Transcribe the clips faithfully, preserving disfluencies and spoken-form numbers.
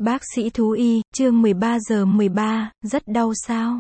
Bác sĩ thú y, chương mười ba giờ mười ba, rất đau sao?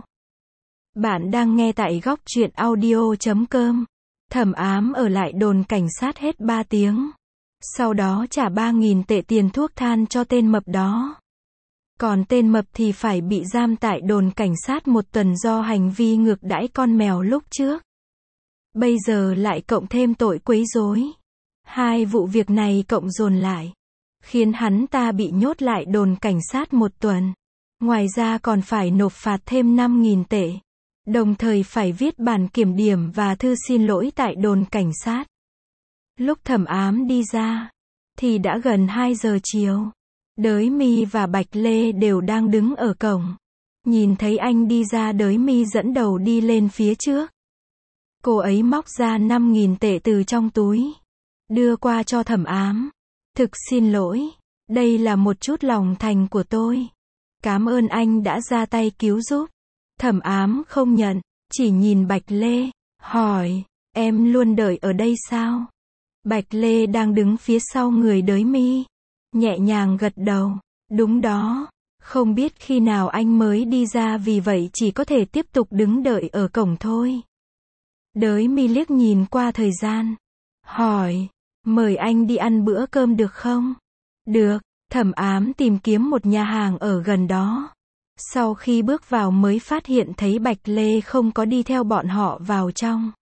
Bạn đang nghe tại góc truyện audio chấm com. Thẩm Ám ở lại đồn cảnh sát hết ba tiếng. Sau đó trả ba nghìn tệ tiền thuốc than cho tên mập đó. Còn tên mập thì phải bị giam tại đồn cảnh sát một tuần do hành vi ngược đãi con mèo lúc trước. Bây giờ lại cộng thêm tội quấy rối. Hai vụ việc này cộng dồn lại, khiến hắn ta bị nhốt lại đồn cảnh sát một tuần. Ngoài ra còn phải nộp phạt thêm năm nghìn tệ. Đồng thời phải viết bản kiểm điểm và thư xin lỗi tại đồn cảnh sát. Lúc Thẩm Ám đi ra, thì đã gần hai giờ chiều. Đới Mi và Bạch Lê đều đang đứng ở cổng. Nhìn thấy anh đi ra, Đới Mi dẫn đầu đi lên phía trước. Cô ấy móc ra năm nghìn tệ từ trong túi, đưa qua cho Thẩm Ám. Thực xin lỗi, đây là một chút lòng thành của tôi. Cảm ơn anh đã ra tay cứu giúp. Thẩm Ám không nhận, chỉ nhìn Bạch Lê, hỏi, em luôn đợi ở đây sao? Bạch Lê đang đứng phía sau người Đới Mi, nhẹ nhàng gật đầu, đúng đó, không biết khi nào anh mới đi ra, vì vậy chỉ có thể tiếp tục đứng đợi ở cổng thôi. Đới Mi liếc nhìn qua thời gian, hỏi, mời anh đi ăn bữa cơm được không? Được. Thẩm Ám tìm kiếm một nhà hàng ở gần đó. Sau khi bước vào mới phát hiện thấy Bạch Lê không có đi theo bọn họ vào trong,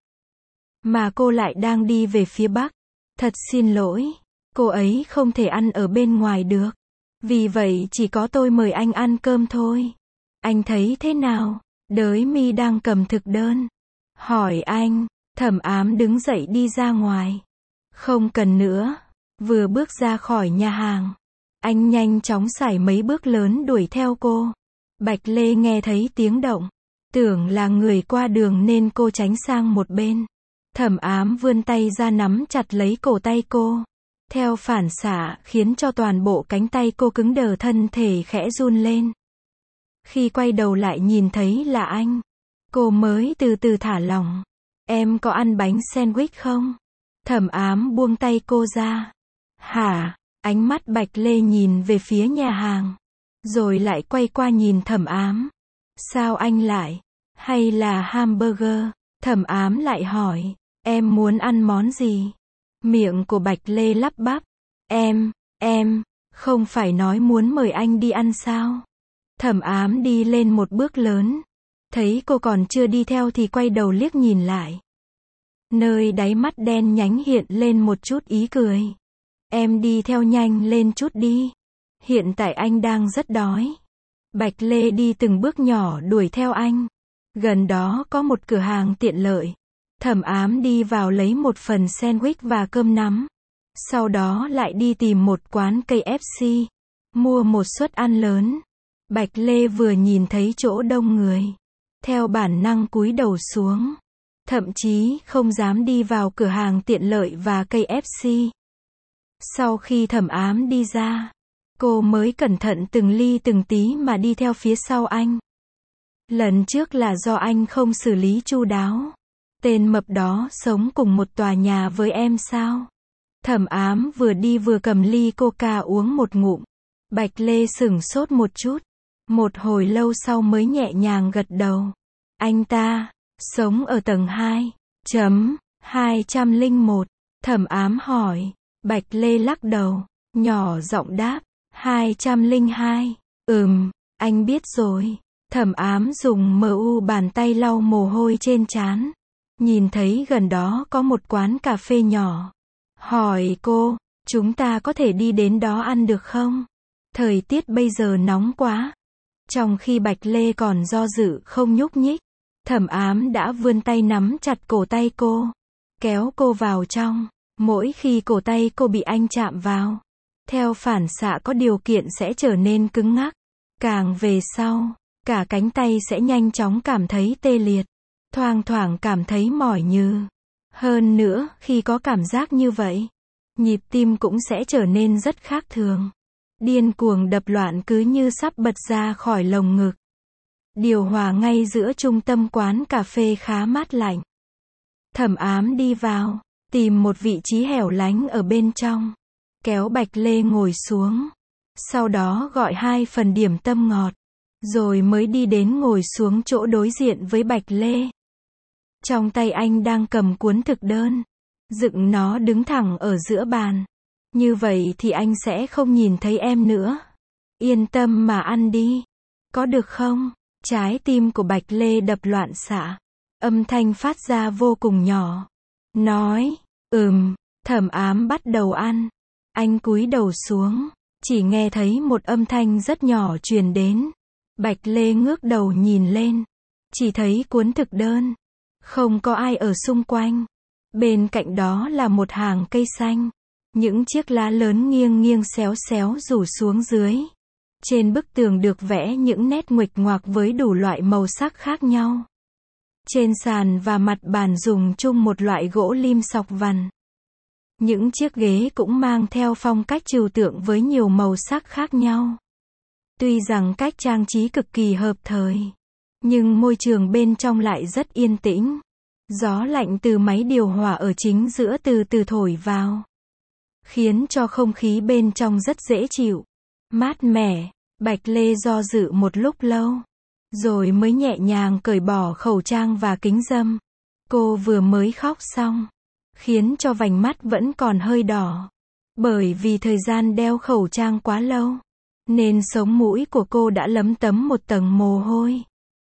mà cô lại đang đi về phía bắc. Thật xin lỗi, cô ấy không thể ăn ở bên ngoài được. Vì vậy chỉ có tôi mời anh ăn cơm thôi. Anh thấy thế nào? Đới Mi đang cầm thực đơn, hỏi anh. Thẩm Ám đứng dậy đi ra ngoài. Không cần nữa. Vừa bước ra khỏi nhà hàng, anh nhanh chóng sải mấy bước lớn đuổi theo cô. Bạch Lê nghe thấy tiếng động, tưởng là người qua đường nên cô tránh sang một bên. Thẩm Ám vươn tay ra nắm chặt lấy cổ tay cô. Theo phản xạ, khiến cho toàn bộ cánh tay cô cứng đờ, thân thể khẽ run lên. Khi quay đầu lại nhìn thấy là anh, cô mới từ từ thả lỏng. Em có ăn bánh sandwich không? Thẩm Ám buông tay cô ra. Hả? Ánh mắt Bạch Lê nhìn về phía nhà hàng, rồi lại quay qua nhìn Thẩm Ám. Sao anh lại? Hay là hamburger? Thẩm Ám lại hỏi, em muốn ăn món gì? Miệng của Bạch Lê lắp bắp. Em, em, không phải nói muốn mời anh đi ăn sao? Thẩm Ám đi lên một bước lớn. Thấy cô còn chưa đi theo thì quay đầu liếc nhìn lại. Nơi đáy mắt đen nhánh hiện lên một chút ý cười. Em đi theo nhanh lên chút đi. Hiện tại anh đang rất đói. Bạch Lê đi từng bước nhỏ đuổi theo anh. Gần đó có một cửa hàng tiện lợi. Thẩm Ám đi vào lấy một phần sandwich và cơm nắm. Sau đó lại đi tìm một quán ca ép xê. Mua một suất ăn lớn. Bạch Lê vừa nhìn thấy chỗ đông người, theo bản năng cúi đầu xuống. Thậm chí không dám đi vào cửa hàng tiện lợi và ca ép xê. Sau khi Thẩm Ám đi ra, cô mới cẩn thận từng ly từng tí mà đi theo phía sau anh. Lần trước là do anh không xử lý chu đáo. Tên mập đó sống cùng một tòa nhà với em sao? Thẩm Ám vừa đi vừa cầm ly coca uống một ngụm. Bạch Lê sửng sốt một chút. Một hồi lâu sau mới nhẹ nhàng gật đầu. Anh ta sống ở tầng hai chấm hai trăm lẻ một. Thẩm Ám hỏi. Bạch Lê lắc đầu, nhỏ giọng đáp, hai trăm lẻ hai. Ừm, anh biết rồi. Thẩm Ám dùng mu bàn tay lau mồ hôi trên trán. Nhìn thấy gần đó có một quán cà phê nhỏ. Hỏi cô, chúng ta có thể đi đến đó ăn được không? Thời tiết bây giờ nóng quá. Trong khi Bạch Lê còn do dự không nhúc nhích, Thẩm Ám đã vươn tay nắm chặt cổ tay cô, kéo cô vào trong. Mỗi khi cổ tay cô bị anh chạm vào, theo phản xạ có điều kiện sẽ trở nên cứng ngắc. Càng về sau, cả cánh tay sẽ nhanh chóng cảm thấy tê liệt, thoang thoảng cảm thấy mỏi như. Hơn nữa, khi có cảm giác như vậy, nhịp tim cũng sẽ trở nên rất khác thường. Điên cuồng đập loạn cứ như sắp bật ra khỏi lồng ngực. Điều hòa ngay giữa trung tâm quán cà phê khá mát lạnh. Thẩm Ám đi vào, tìm một vị trí hẻo lánh ở bên trong, kéo Bạch Lê ngồi xuống. Sau đó gọi hai phần điểm tâm ngọt. Rồi mới đi đến ngồi xuống chỗ đối diện với Bạch Lê. Trong tay anh đang cầm cuốn thực đơn. Dựng nó đứng thẳng ở giữa bàn. Như vậy thì anh sẽ không nhìn thấy em nữa. Yên tâm mà ăn đi. Có được không? Trái tim của Bạch Lê đập loạn xạ. Âm thanh phát ra vô cùng nhỏ. Nói, ừm, Thẩm Ám bắt đầu ăn. Anh cúi đầu xuống. Chỉ nghe thấy một âm thanh rất nhỏ truyền đến. Bạch Lê ngước đầu nhìn lên. Chỉ thấy cuốn thực đơn. Không có ai ở xung quanh. Bên cạnh đó là một hàng cây xanh. Những chiếc lá lớn nghiêng nghiêng xéo xéo rủ xuống dưới. Trên bức tường được vẽ những nét nguệch ngoạc với đủ loại màu sắc khác nhau. Trên sàn và mặt bàn dùng chung một loại gỗ lim sọc vằn. Những chiếc ghế cũng mang theo phong cách trừu tượng với nhiều màu sắc khác nhau. Tuy rằng cách trang trí cực kỳ hợp thời, nhưng môi trường bên trong lại rất yên tĩnh. Gió lạnh từ máy điều hòa ở chính giữa từ từ thổi vào, khiến cho không khí bên trong rất dễ chịu, mát mẻ. Bạch Lê do dự một lúc lâu, rồi mới nhẹ nhàng cởi bỏ khẩu trang và kính râm. Cô vừa mới khóc xong, khiến cho vành mắt vẫn còn hơi đỏ. Bởi vì thời gian đeo khẩu trang quá lâu, nên sống mũi của cô đã lấm tấm một tầng mồ hôi.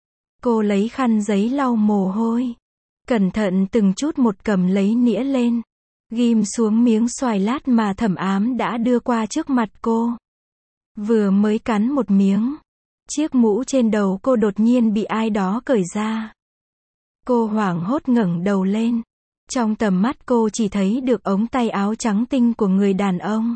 Cô lấy khăn giấy lau mồ hôi. Cẩn thận từng chút một cầm lấy nĩa lên. Ghim xuống miếng xoài lát mà Thẩm Ám đã đưa qua trước mặt cô. Vừa mới cắn một miếng, chiếc mũ trên đầu cô đột nhiên bị ai đó cởi ra. Cô hoảng hốt ngẩng đầu lên. Trong tầm mắt cô chỉ thấy được ống tay áo trắng tinh của người đàn ông.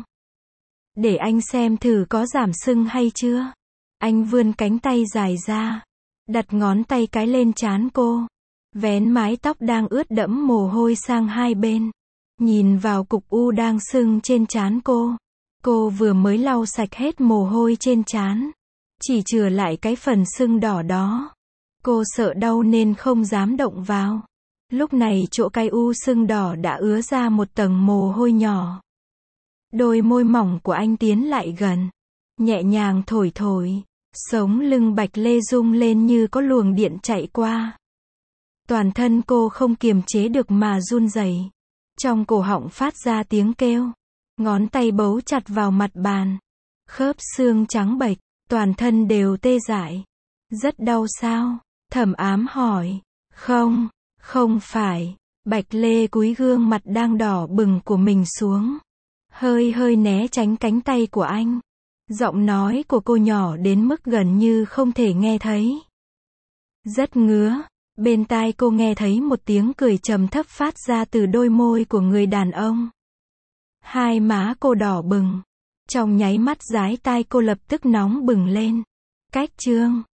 Để anh xem thử có giảm sưng hay chưa. Anh vươn cánh tay dài ra, đặt ngón tay cái lên trán cô, vén mái tóc đang ướt đẫm mồ hôi sang hai bên, nhìn vào cục u đang sưng trên trán cô. Cô vừa mới lau sạch hết mồ hôi trên trán, chỉ chừa lại cái phần sưng đỏ đó. Cô sợ đau nên không dám động vào. Lúc này chỗ cái u sưng đỏ đã ứa ra một tầng mồ hôi nhỏ. Đôi môi mỏng của anh tiến lại gần, nhẹ nhàng thổi thổi. Sống lưng Bạch Lê rung lên như có luồng điện chạy qua. Toàn thân cô không kiềm chế được mà run rẩy. Trong cổ họng phát ra tiếng kêu. Ngón tay bấu chặt vào mặt bàn. Khớp xương trắng bệch, toàn thân đều tê dại. Rất đau sao? Thẩm Ám hỏi. Không, không phải. Bạch Lê cúi gương mặt đang đỏ bừng của mình xuống. Hơi hơi né tránh cánh tay của anh. Giọng nói của cô nhỏ đến mức gần như không thể nghe thấy. Rất ngứa. Bên tai cô nghe thấy một tiếng cười trầm thấp phát ra từ đôi môi của người đàn ông. Hai má cô đỏ bừng. Trong nháy mắt dái tai cô lập tức nóng bừng lên. Cách chương